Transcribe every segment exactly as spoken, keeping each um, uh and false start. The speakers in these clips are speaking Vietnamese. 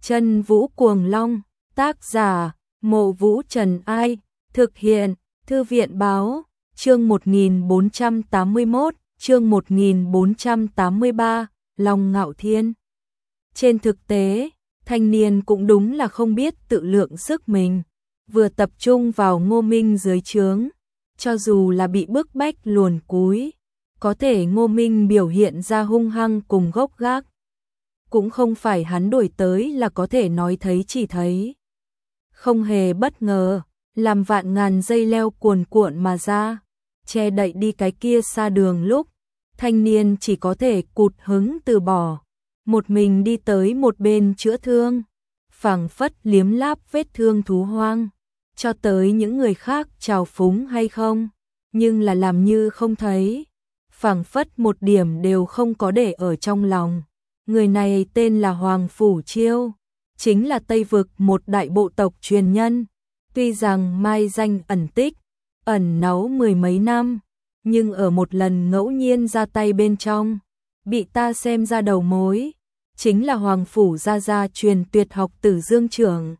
Chân Vũ Cuồng Long, tác giả, Mộ Vũ Trần Ai, thực hiện, Thư viện Báo, chương một nghìn bốn trăm tám mươi mốt, chương một nghìn bốn trăm tám mươi ba, Long Ngạo Thiên. Trên thực tế, thanh niên cũng đúng là không biết tự lượng sức mình, vừa tập trung vào Ngô Minh dưới trướng, cho dù là bị bức bách luồn cúi, có thể Ngô Minh biểu hiện ra hung hăng cùng gốc gác. Cũng không phải hắn đuổi tới là có thể nói thấy chỉ thấy. Không hề bất ngờ, làm vạn ngàn dây leo cuồn cuộn mà ra, che đậy đi cái kia xa đường lúc, thanh niên chỉ có thể cụt hứng từ bỏ, một mình đi tới một bên chữa thương, phảng phất liếm láp vết thương thú hoang, cho tới những người khác trào phúng hay không, nhưng là làm như không thấy, phảng phất một điểm đều không có để ở trong lòng. Người này tên là Hoàng Phủ Chiêu, chính là Tây Vực một đại bộ tộc truyền nhân, tuy rằng mai danh ẩn tích, ẩn náu mười mấy năm, nhưng ở một lần ngẫu nhiên ra tay bên trong, bị ta xem ra đầu mối, chính là Hoàng Phủ gia gia truyền tuyệt học Tử Dương Trưởng.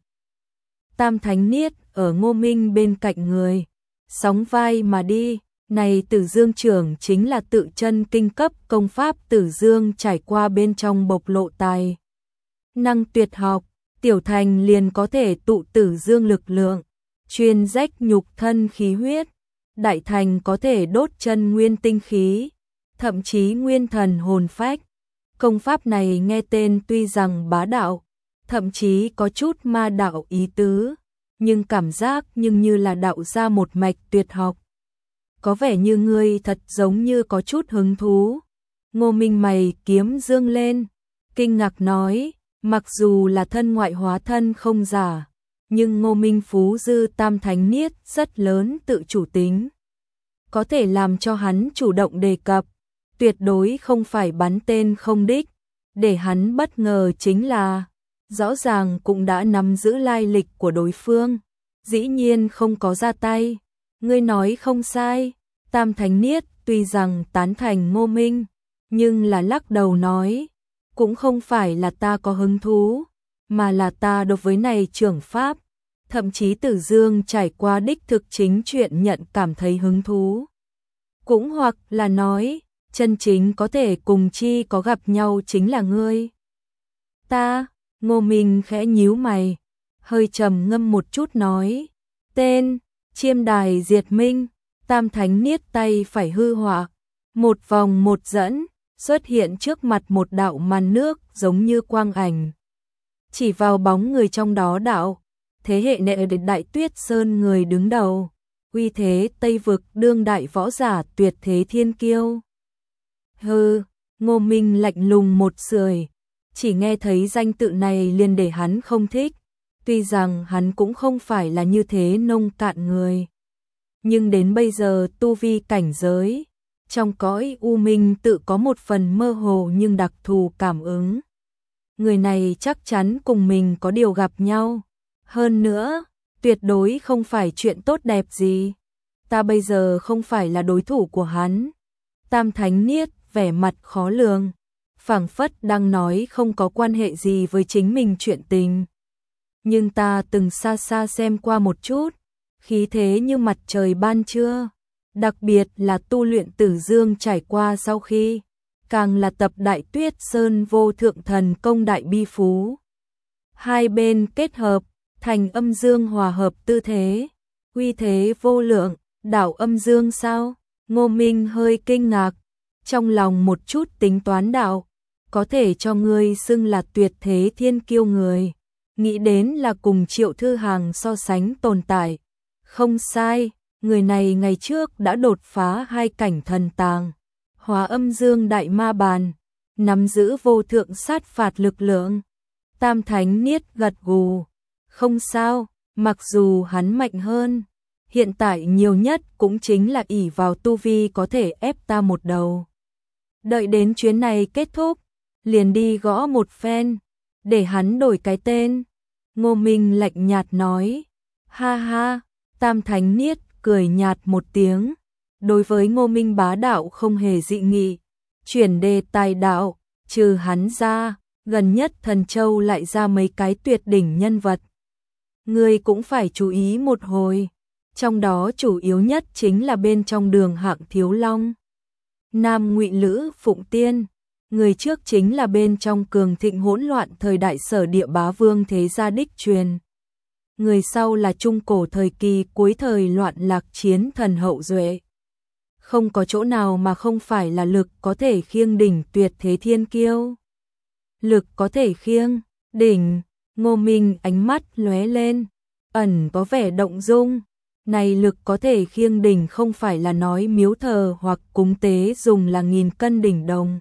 Tam Thánh Niết ở Ngô Minh bên cạnh người, sóng vai mà đi, này Tử Dương Trưởng chính là tự chân kinh cấp công pháp Tử Dương trải qua bên trong bộc lộ tài năng tuyệt học, tiểu thành liền có thể tụ Tử Dương lực lượng, chuyên rách nhục thân khí huyết, đại thành có thể đốt chân nguyên tinh khí, thậm chí nguyên thần hồn phách. Công pháp này nghe tên tuy rằng bá đạo, thậm chí có chút ma đạo ý tứ, nhưng cảm giác nhưng như là đạo ra một mạch tuyệt học. Có vẻ như ngươi thật giống như có chút hứng thú. Ngô Minh mày kiếm dương lên, kinh ngạc nói, mặc dù là thân ngoại hóa thân không giả, nhưng Ngô Minh Phú Dư Tam Thánh Niết rất lớn tự chủ tính. Có thể làm cho hắn chủ động đề cập, tuyệt đối không phải bắn tên không đích, để hắn bất ngờ chính là, rõ ràng cũng đã nắm giữ lai lịch của đối phương, dĩ nhiên không có ra tay. Ngươi nói không sai, Tam Thánh Niết tuy rằng tán thành Ngô Minh, nhưng là lắc đầu nói, cũng không phải là ta có hứng thú, mà là ta đối với này trưởng pháp, thậm chí Tử Dương trải qua đích thực chính chuyện nhận cảm thấy hứng thú. Cũng hoặc là nói, chân chính có thể cùng chi có gặp nhau chính là ngươi. Ta, Ngô Minh khẽ nhíu mày, hơi trầm ngâm một chút nói, tên, Chiêm Đài Diệt Minh. Tam Thánh Niết tay phải hư họa, một vòng một dẫn, xuất hiện trước mặt một đạo màn nước giống như quang ảnh. Chỉ vào bóng người trong đó đạo, thế hệ nệ Đại Tuyết Sơn người đứng đầu, uy thế Tây Vực đương đại võ giả tuyệt thế thiên kiêu. Hừ, Ngô Minh lạnh lùng một sưởi, chỉ nghe thấy danh tự này liền để hắn không thích, tuy rằng hắn cũng không phải là như thế nông cạn người. Nhưng đến bây giờ tu vi cảnh giới, trong cõi u minh tự có một phần mơ hồ nhưng đặc thù cảm ứng. Người này chắc chắn cùng mình có điều gặp nhau. Hơn nữa, tuyệt đối không phải chuyện tốt đẹp gì. Ta bây giờ không phải là đối thủ của hắn. Tam Thánh Niết vẻ mặt khó lường, phảng phất đang nói không có quan hệ gì với chính mình chuyện tình. Nhưng ta từng xa xa xem qua một chút, khí thế như mặt trời ban trưa, đặc biệt là tu luyện Tử Dương trải qua sau khi, càng là tập Đại Tuyết Sơn vô thượng thần công đại bi phú. Hai bên kết hợp, thành âm dương hòa hợp tư thế, uy thế vô lượng, đảo âm dương sao? Ngô Minh hơi kinh ngạc, trong lòng một chút tính toán đạo, có thể cho ngươi xưng là tuyệt thế thiên kiêu người, nghĩ đến là cùng Triệu Thư Hàng so sánh tồn tại. Không sai, người này ngày trước đã đột phá hai cảnh thần tàng, hóa âm dương đại ma bàn, nắm giữ vô thượng sát phạt lực lượng. Tam Thánh Niết gật gù, không sao, mặc dù hắn mạnh hơn, hiện tại nhiều nhất cũng chính là ỷ vào tu vi có thể ép ta một đầu. Đợi đến chuyến này kết thúc, liền đi gõ một phen, để hắn đổi cái tên. Ngô Minh lạnh nhạt nói, ha ha. Tam Thánh Niết cười nhạt một tiếng, đối với Ngô Minh bá đạo không hề dị nghị, chuyển đề tài đạo, trừ hắn ra, gần nhất Thần Châu lại ra mấy cái tuyệt đỉnh nhân vật. Ngươi cũng phải chú ý một hồi, trong đó chủ yếu nhất chính là bên trong Đường Hạng Thiếu Long, Nam Ngụy Lữ Phụng Tiên, người trước chính là bên trong cường thịnh hỗn loạn thời đại Sở Địa Bá Vương thế gia đích truyền. Người sau là trung cổ thời kỳ cuối thời loạn lạc chiến thần hậu duệ. Không có chỗ nào mà không phải là lực có thể khiêng đỉnh tuyệt thế thiên kiêu. Lực có thể khiêng đỉnh, Ngô Minh ánh mắt lóe lên, ẩn có vẻ động dung. Này lực có thể khiêng đỉnh không phải là nói miếu thờ hoặc cúng tế dùng là nghìn cân đỉnh đồng,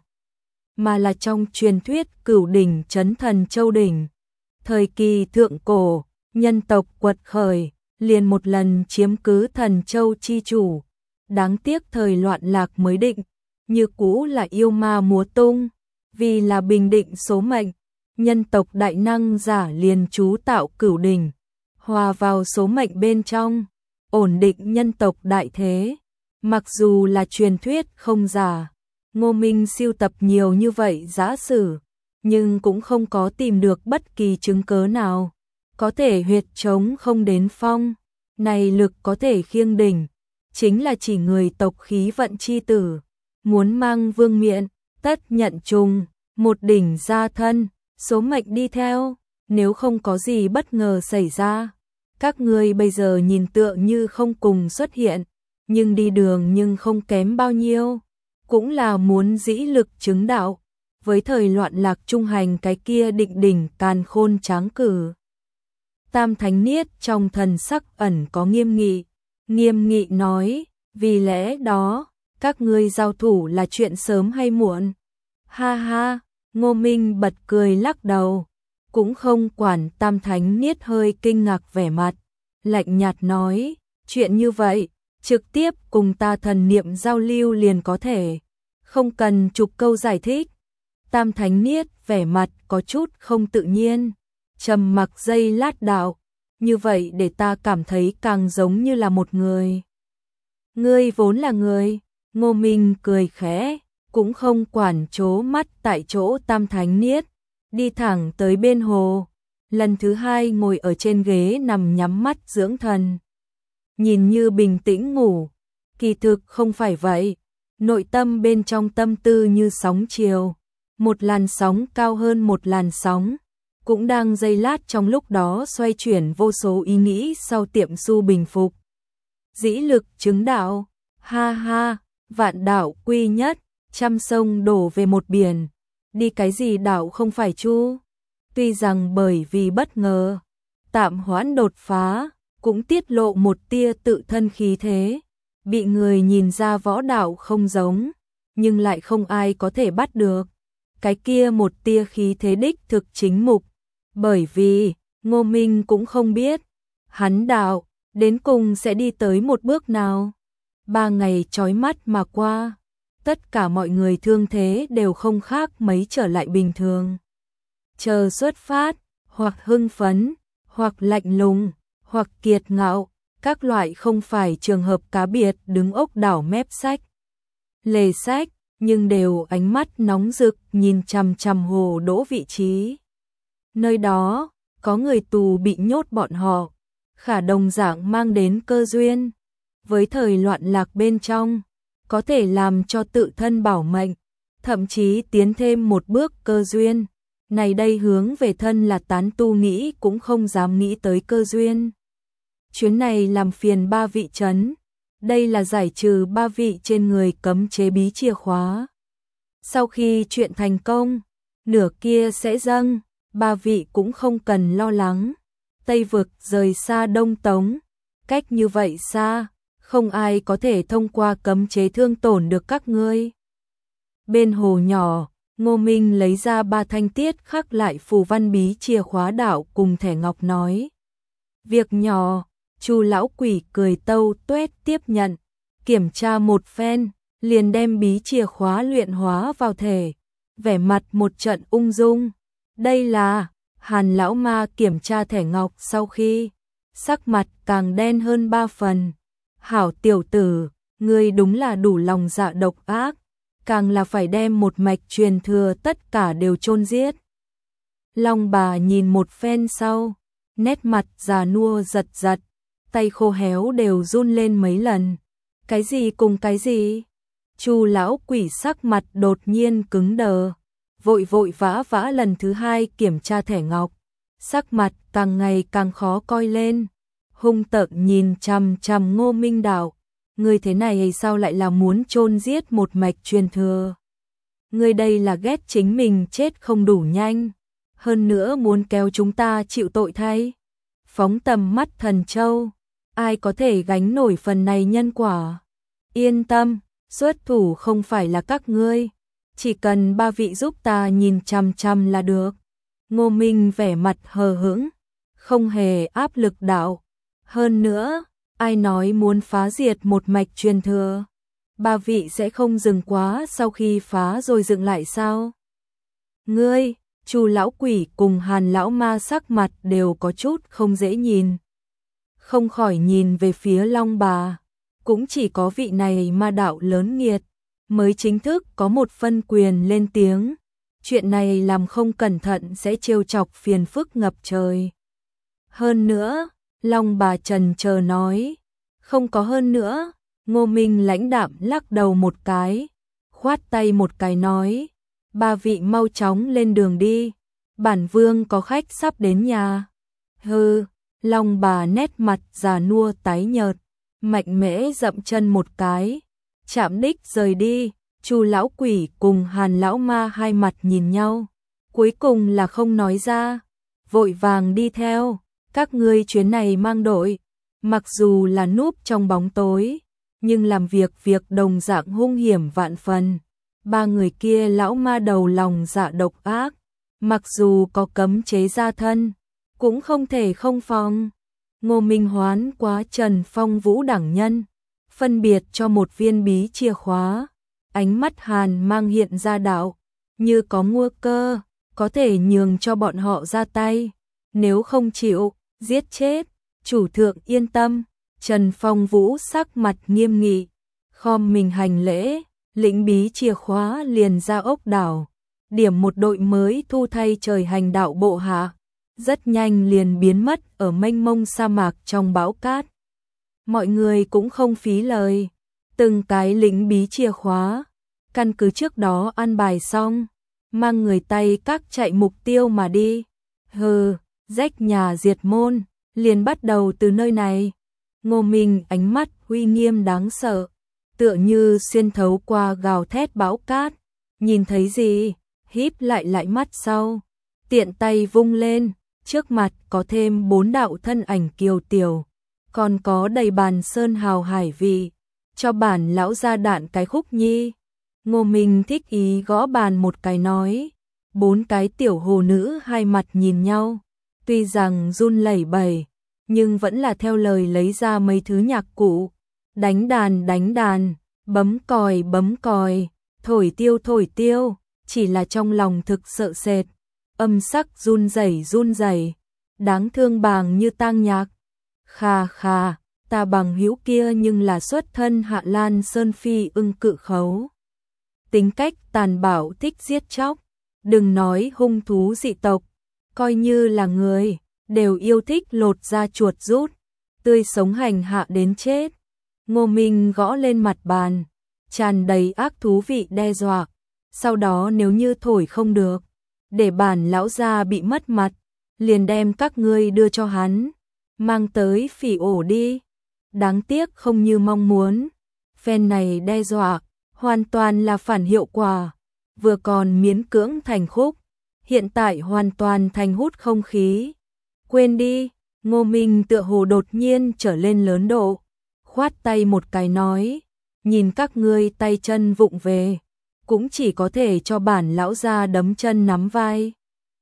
mà là trong truyền thuyết cửu đỉnh chấn Thần Châu đỉnh. Thời kỳ thượng cổ, nhân tộc quật khởi, liền một lần chiếm cứ Thần Châu chi chủ. Đáng tiếc thời loạn lạc mới định, như cũ là yêu ma múa tung, vì là bình định số mệnh, nhân tộc đại năng giả liền chú tạo cửu đỉnh, hòa vào số mệnh bên trong, ổn định nhân tộc đại thế. Mặc dù là truyền thuyết không giả, Ngô Minh siêu tập nhiều như vậy giả sử, nhưng cũng không có tìm được bất kỳ chứng cớ nào có thể huyệt chống không đến phong. Này lực có thể khiêng đỉnh, chính là chỉ người tộc khí vận chi tử, muốn mang vương miện, tất nhận trùng, một đỉnh gia thân, số mệnh đi theo, nếu không có gì bất ngờ xảy ra. Các ngươi bây giờ nhìn tựa như không cùng xuất hiện, nhưng đi đường nhưng không kém bao nhiêu, cũng là muốn dĩ lực chứng đạo, với thời loạn lạc trung hành cái kia định đỉnh càn khôn tráng cử. Tam Thánh Niết trong thần sắc ẩn có nghiêm nghị, nghiêm nghị nói, vì lẽ đó, các ngươi giao thủ là chuyện sớm hay muộn. Ha ha, Ngô Minh bật cười lắc đầu, cũng không quản Tam Thánh Niết hơi kinh ngạc vẻ mặt, lạnh nhạt nói, chuyện như vậy, trực tiếp cùng ta thần niệm giao lưu liền có thể, không cần chục câu giải thích. Tam Thánh Niết vẻ mặt có chút không tự nhiên, trầm mặc giây lát đạo, như vậy để ta cảm thấy càng giống như là một người. Ngươi vốn là người. Ngô Minh cười khẽ, cũng không quản chố mắt tại chỗ Tam Thánh Niết, đi thẳng tới bên hồ, lần thứ hai ngồi ở trên ghế nằm nhắm mắt dưỡng thần. Nhìn như bình tĩnh ngủ, kỳ thực không phải vậy, nội tâm bên trong tâm tư như sóng chiều, một làn sóng cao hơn một làn sóng, cũng đang giây lát trong lúc đó xoay chuyển vô số ý nghĩ sau tiệm su bình phục. Dĩ lực chứng đạo, ha ha, vạn đạo quy nhất, trăm sông đổ về một biển, đi cái gì đạo không phải chu. Tuy rằng bởi vì bất ngờ, tạm hoãn đột phá, cũng tiết lộ một tia tự thân khí thế, bị người nhìn ra võ đạo không giống, nhưng lại không ai có thể bắt được. Cái kia một tia khí thế đích thực chính mục, bởi vì, Ngô Minh cũng không biết, hắn đạo, đến cùng sẽ đi tới một bước nào. Ba ngày chói mắt mà qua, tất cả mọi người thương thế đều không khác mấy trở lại bình thường. Chờ xuất phát, hoặc hưng phấn, hoặc lạnh lùng, hoặc kiệt ngạo, các loại không phải trường hợp cá biệt đứng ốc đảo mép sách. Lề sách, nhưng đều ánh mắt nóng rực nhìn chằm chằm hồ đỗ vị trí. Nơi đó, có người tù bị nhốt bọn họ, khả đồng dạng mang đến cơ duyên. Với thời loạn lạc bên trong, có thể làm cho tự thân bảo mệnh, thậm chí tiến thêm một bước cơ duyên. Này đây hướng về thân là tán tu nghĩ cũng không dám nghĩ tới cơ duyên. Chuyến này làm phiền ba vị trấn, đây là giải trừ ba vị trên người cấm chế bí chìa khóa. Sau khi chuyện thành công, nửa kia sẽ dâng, ba vị cũng không cần lo lắng. Tây vực rời xa Đông Tống, cách như vậy xa, không ai có thể thông qua cấm chế thương tổn được các ngươi. Bên hồ nhỏ, Ngô Minh lấy ra ba thanh tiết khắc lại phù văn bí chìa khóa đạo cùng thẻ ngọc nói. Việc nhỏ, Chu lão quỷ cười tâu tuét tiếp nhận, kiểm tra một phen, liền đem bí chìa khóa luyện hóa vào thể, vẻ mặt một trận ung dung. Đây là, Hàn lão ma kiểm tra thẻ ngọc sau khi, sắc mặt càng đen hơn ba phần. Hảo tiểu tử, ngươi đúng là đủ lòng dạ độc ác, càng là phải đem một mạch truyền thừa tất cả đều chôn giết. Long bà nhìn một phen sau, nét mặt già nua giật giật, tay khô héo đều run lên mấy lần. Cái gì cùng cái gì? Chu lão quỷ sắc mặt đột nhiên cứng đờ, vội vội vã vã lần thứ hai kiểm tra thẻ ngọc, sắc mặt càng ngày càng khó coi lên, hung tợn nhìn chằm chằm Ngô Minh Đạo, người thế này sao lại là muốn chôn giết một mạch truyền thừa? Người đây là ghét chính mình chết không đủ nhanh, hơn nữa muốn kéo chúng ta chịu tội thay. Phóng tầm mắt Thần Châu, ai có thể gánh nổi phần này nhân quả? Yên tâm, xuất thủ không phải là các ngươi, chỉ cần ba vị giúp ta nhìn chằm chằm là được. Ngô Minh vẻ mặt hờ hững, không hề áp lực đạo. Hơn nữa, ai nói muốn phá diệt một mạch truyền thừa? Ba vị sẽ không dừng quá sau khi phá rồi dựng lại sao? Ngươi, Chu lão quỷ cùng Hàn lão ma sắc mặt đều có chút không dễ nhìn. Không khỏi nhìn về phía Long bà, cũng chỉ có vị này ma đạo lớn nghiệt mới chính thức có một phân quyền lên tiếng. Chuyện này làm không cẩn thận sẽ trêu chọc phiền phức ngập trời. Hơn nữa, Long bà trần chờ nói, không có hơn nữa. Ngô Minh lãnh đạm lắc đầu một cái, khoát tay một cái nói, ba vị mau chóng lên đường đi, bản vương có khách sắp đến nhà. Hừ, Long bà nét mặt già nua tái nhợt, mạnh mẽ dậm chân một cái, chạm đích rời đi. Chu lão quỷ cùng Hàn lão ma hai mặt nhìn nhau, cuối cùng là không nói ra, vội vàng đi theo. Các ngươi chuyến này mang đội, mặc dù là núp trong bóng tối, nhưng làm việc việc đồng dạng hung hiểm vạn phần. Ba người kia lão ma đầu lòng dạ độc ác, mặc dù có cấm chế gia thân, cũng không thể không phòng. Ngô Minh hoán quá Trần Phong Vũ đẳng nhân, phân biệt cho một viên bí chìa khóa. Ánh mắt Hàn mang hiện ra đạo, như có nguy cơ, có thể nhường cho bọn họ ra tay. Nếu không chịu, giết chết. Chủ thượng yên tâm. Trần Phong Vũ sắc mặt nghiêm nghị, khom mình hành lễ, lĩnh bí chìa khóa liền ra ốc đảo, điểm một đội mới thu thay trời hành đạo bộ hạ, rất nhanh liền biến mất ở mênh mông sa mạc trong bão cát. Mọi người cũng không phí lời, từng cái lĩnh bí chìa khóa, căn cứ trước đó an bài xong, mang người tay các chạy mục tiêu mà đi. Hừ, rách nhà diệt môn, liền bắt đầu từ nơi này. Ngô Minh ánh mắt uy nghiêm đáng sợ, tựa như xuyên thấu qua gào thét bão cát. Nhìn thấy gì, híp lại lại mắt sau, tiện tay vung lên, trước mặt có thêm bốn đạo thân ảnh kiều tiểu, còn có đầy bàn sơn hào hải vị, cho bản lão ra đạn cái khúc nhi. Ngô Minh thích ý gõ bàn một cái nói, bốn cái tiểu hồ nữ hai mặt nhìn nhau, tuy rằng run lẩy bẩy, nhưng vẫn là theo lời lấy ra mấy thứ nhạc cụ, đánh đàn đánh đàn, bấm còi bấm còi, thổi tiêu thổi tiêu, chỉ là trong lòng thực sợ sệt, âm sắc run rẩy run rẩy, đáng thương bàng như tang nhạc. Khà khà, ta bằng hữu kia nhưng là xuất thân Hạ Lan Sơn Phi ưng cự khấu. Tính cách tàn bạo thích giết chóc, đừng nói hung thú dị tộc, coi như là người, đều yêu thích lột da chuột rút, tươi sống hành hạ đến chết. Ngô Minh gõ lên mặt bàn, tràn đầy ác thú vị đe dọa, sau đó nếu như thổi không được, để bản lão gia bị mất mặt, liền đem các ngươi đưa cho hắn, mang tới phỉ ổ đi. Đáng tiếc không như mong muốn, phen này đe dọa, hoàn toàn là phản hiệu quả, vừa còn miễn cưỡng thành khúc, hiện tại hoàn toàn thành hút không khí. Quên đi, Ngô Minh tựa hồ đột nhiên trở lên lớn độ, khoát tay một cái nói, nhìn các ngươi tay chân vụng về, cũng chỉ có thể cho bản lão gia đấm chân nắm vai.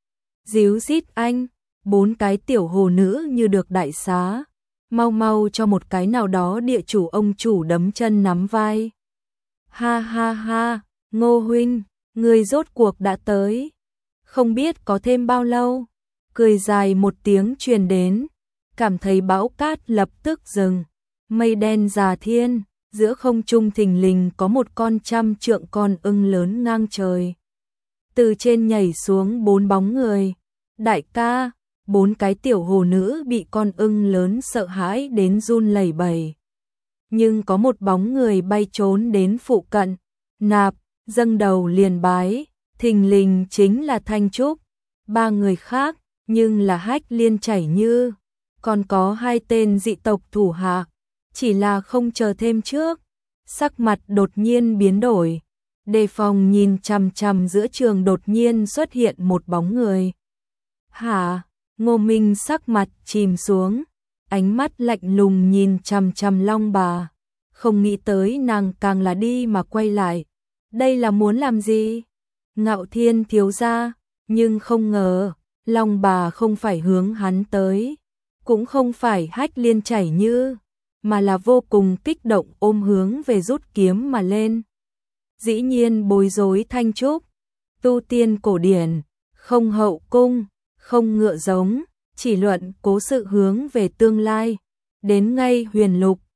Díu dít anh, bốn cái tiểu hồ nữ như được đại xá, mau mau cho một cái nào đó địa chủ ông chủ đấm chân nắm vai. Ha ha ha, Ngô huynh, người rốt cuộc đã tới, không biết có thêm bao lâu. Cười dài một tiếng truyền đến, cảm thấy bão cát lập tức dừng, mây đen già thiên, giữa không trung thình lình có một con trăm trượng con ưng lớn ngang trời. Từ trên nhảy xuống bốn bóng người, Đại ca, bốn cái tiểu hồ nữ bị con ưng lớn sợ hãi đến run lẩy bẩy. Nhưng có một bóng người bay trốn đến phụ cận, nạp, dâng đầu liền bái, thình lình chính là Thanh Trúc. Ba người khác, nhưng là Hách Liên Chảy Như, còn có hai tên dị tộc thủ hạ, chỉ là không chờ thêm trước, sắc mặt đột nhiên biến đổi, đề phòng nhìn chằm chằm giữa trường đột nhiên xuất hiện một bóng người. Hả? Ngô Minh sắc mặt chìm xuống, ánh mắt lạnh lùng nhìn chằm chằm Long Bà, không nghĩ tới nàng càng là đi mà quay lại. Đây là muốn làm gì? Ngạo Thiên thiếu gia, nhưng không ngờ, Long Bà không phải hướng hắn tới, cũng không phải Hách Liên Chảy Như, mà là vô cùng kích động ôm hướng về rút kiếm mà lên. Dĩ nhiên bối rối Thanh Trúc, tu tiên cổ điển, không hậu cung, không ngựa giống, chỉ luận cố sự hướng về tương lai, đến ngay huyền lục,